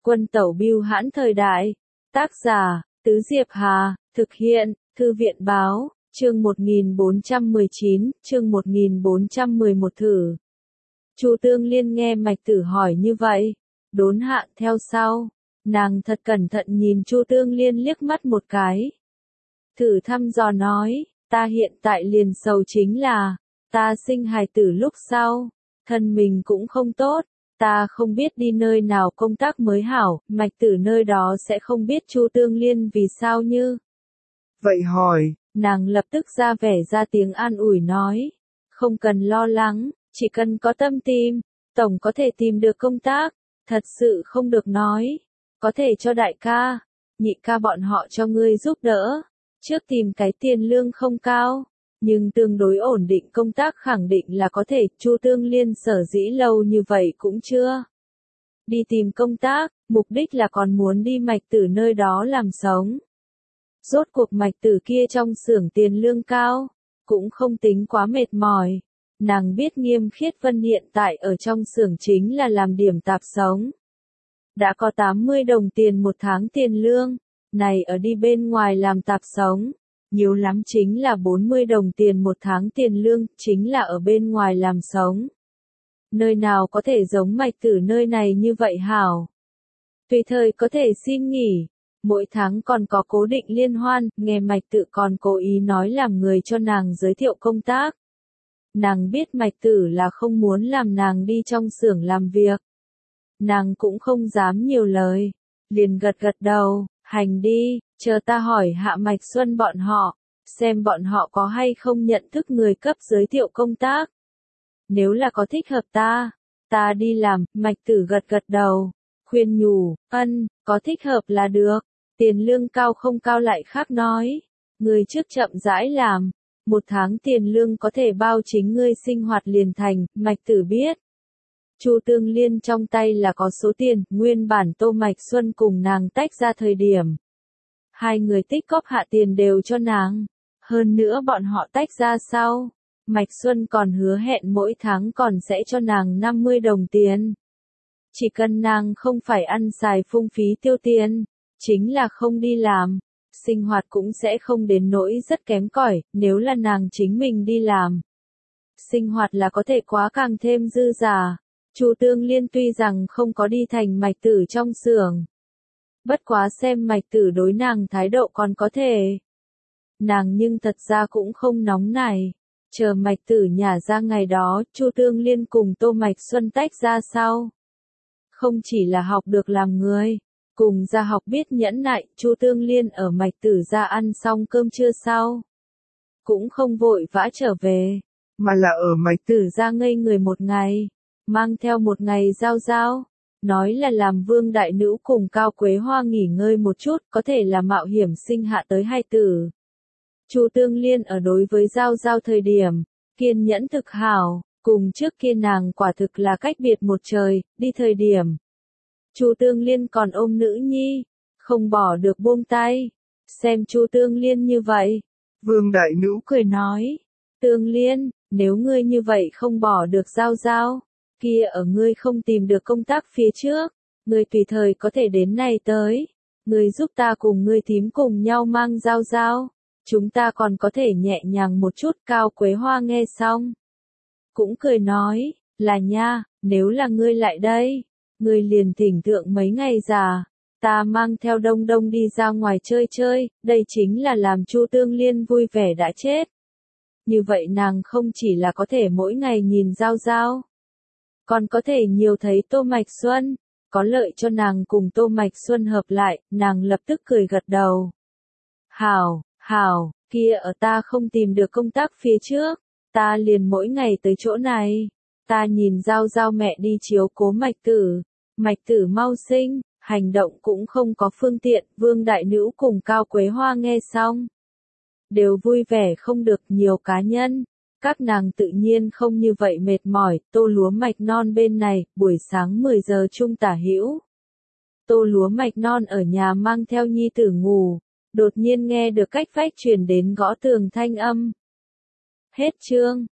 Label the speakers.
Speaker 1: Quân tẩu bưu hãn thời đại. Tác giả, Tứ Diệp Hà, thực hiện, Thư viện báo, chương 1419, chương 1411 thử. Chu Tương Liên nghe Mạch Tử hỏi như vậy, đốn hạ theo sau, nàng thật cẩn thận nhìn Chu Tương Liên liếc mắt một cái. Thử thăm dò nói, ta hiện tại liền sầu chính là, ta sinh hài tử lúc sau, thân mình cũng không tốt, ta không biết đi nơi nào công tác mới hảo, Mạch Tử nơi đó sẽ không biết Chu Tương Liên vì sao như.
Speaker 2: Vậy hỏi,
Speaker 1: nàng lập tức ra vẻ ra tiếng an ủi nói, không cần lo lắng, chỉ cần có tâm tìm, tổng có thể tìm được công tác, thật sự không được nói, có thể cho đại ca, nhị ca bọn họ cho ngươi giúp đỡ, trước tìm cái tiền lương không cao, nhưng tương đối ổn định công tác khẳng định là có thể. Chu Tương Liên sở dĩ lâu như vậy cũng chưa đi tìm công tác, mục đích là còn muốn đi Mạch Tử nơi đó làm sống. Rốt cuộc Mạch Tử kia trong xưởng tiền lương cao, cũng không tính quá mệt mỏi. Nàng biết Nghiêm Khiết Vân hiện tại ở trong xưởng chính là làm điểm tạp sống. Đã có 80 đồng tiền một tháng tiền lương, này ở đi bên ngoài làm tạp sống, nhiều lắm chính là 40 đồng tiền một tháng tiền lương, chính là ở bên ngoài làm sống. Nơi nào có thể giống Mạch Tử nơi này như vậy hảo. Tùy thời có thể xin nghỉ, mỗi tháng còn có cố định liên hoan, nghe Mạch Tử còn cố ý nói làm người cho nàng giới thiệu công tác. Nàng biết Mạch Tử là không muốn làm nàng đi trong xưởng làm việc. Nàng cũng không dám nhiều lời, liền gật gật đầu, hành đi, chờ ta hỏi hạ Mạch Xuân bọn họ, xem bọn họ có hay không nhận thức người cấp giới thiệu công tác. Nếu là có thích hợp ta đi làm. Mạch Tử gật gật đầu, khuyên nhủ, có thích hợp là được, tiền lương cao không cao lại khác nói, người trước chậm rãi làm, một tháng tiền lương có thể bao chính ngươi sinh hoạt liền thành. Mạch Tử biết, Chu Tương Liên trong tay là có số tiền, nguyên bản Tô Mạch Xuân cùng nàng tách ra thời điểm. Hai người tích góp hạ tiền đều cho nàng, hơn nữa bọn họ tách ra sau. Mạch Xuân còn hứa hẹn mỗi tháng còn sẽ cho nàng 50 đồng tiền. Chỉ cần nàng không phải ăn xài phung phí tiêu tiền, chính là không đi làm, sinh hoạt cũng sẽ không đến nỗi rất kém cỏi. Nếu là nàng chính mình đi làm, sinh hoạt là có thể quá càng thêm dư giả. Chu Tương Liên tuy rằng không có đi thành Mạch Tử trong xưởng, bất quá xem Mạch Tử đối nàng thái độ còn có thể. Nàng nhưng thật ra cũng không nóng nảy. Chờ Mạch Tử nhả ra ngày đó, Chu Tương Liên cùng Tô Mạch Xuân tách ra sau. Không chỉ là học được làm người, cùng ra học biết nhẫn nại. Chu Tương Liên ở Mạch Tử ra ăn xong cơm trưa sau, cũng không vội vã trở về,
Speaker 2: mà là ở Mạch
Speaker 1: Tử ra ngây người một ngày, mang theo một ngày Giao Giao, nói là làm Vương đại nữ cùng Cao Quế Hoa nghỉ ngơi một chút, có thể là mạo hiểm sinh hạ tới hai tử. Chu Tương Liên ở đối với Giao Giao thời điểm, kiên nhẫn thực hảo, cùng trước kia nàng quả thực là cách biệt một trời. Đi thời điểm, Chu Tương Liên còn ôm nữ nhi, không bỏ được buông tay. Xem Chu Tương Liên như vậy,
Speaker 2: Vương đại nữ
Speaker 1: cười nói, Tương Liên, nếu ngươi như vậy không bỏ được Giao Giao, kia ở ngươi không tìm được công tác phía trước, ngươi tùy thời có thể đến này tới, ngươi giúp ta cùng ngươi thím cùng nhau mang Giao Giao, chúng ta còn có thể nhẹ nhàng một chút. Cao Quế Hoa nghe xong, cũng cười nói, là nha, nếu là ngươi lại đây, ngươi liền thỉnh thượng mấy ngày già, ta mang theo Đông Đông đi ra ngoài chơi chơi. Đây chính là làm Chu Tương Liên vui vẻ đã chết. Như vậy nàng không chỉ là có thể mỗi ngày nhìn Giao Giao, còn có thể nhiều thấy Tô Mạch Xuân, có lợi cho nàng cùng Tô Mạch Xuân hợp lại. Nàng lập tức cười gật đầu. Hảo, kia ở ta không tìm được công tác phía trước, ta liền mỗi ngày tới chỗ này, ta nhìn Giao Giao mẹ đi chiếu cố Mạch Tử, Mạch Tử mau sinh, hành động cũng không có phương tiện. Vương đại nữ cùng Cao Quế Hoa nghe xong, đều vui vẻ không được. Nhiều cá nhân, các nàng tự nhiên không như vậy mệt mỏi. Tô Lúa Mạch Non bên này, buổi sáng 10 giờ chung tả hữu. Tô Lúa Mạch Non ở nhà mang theo nhi tử ngủ, đột nhiên nghe được cách vách truyền đến gõ tường thanh âm. Hết chương.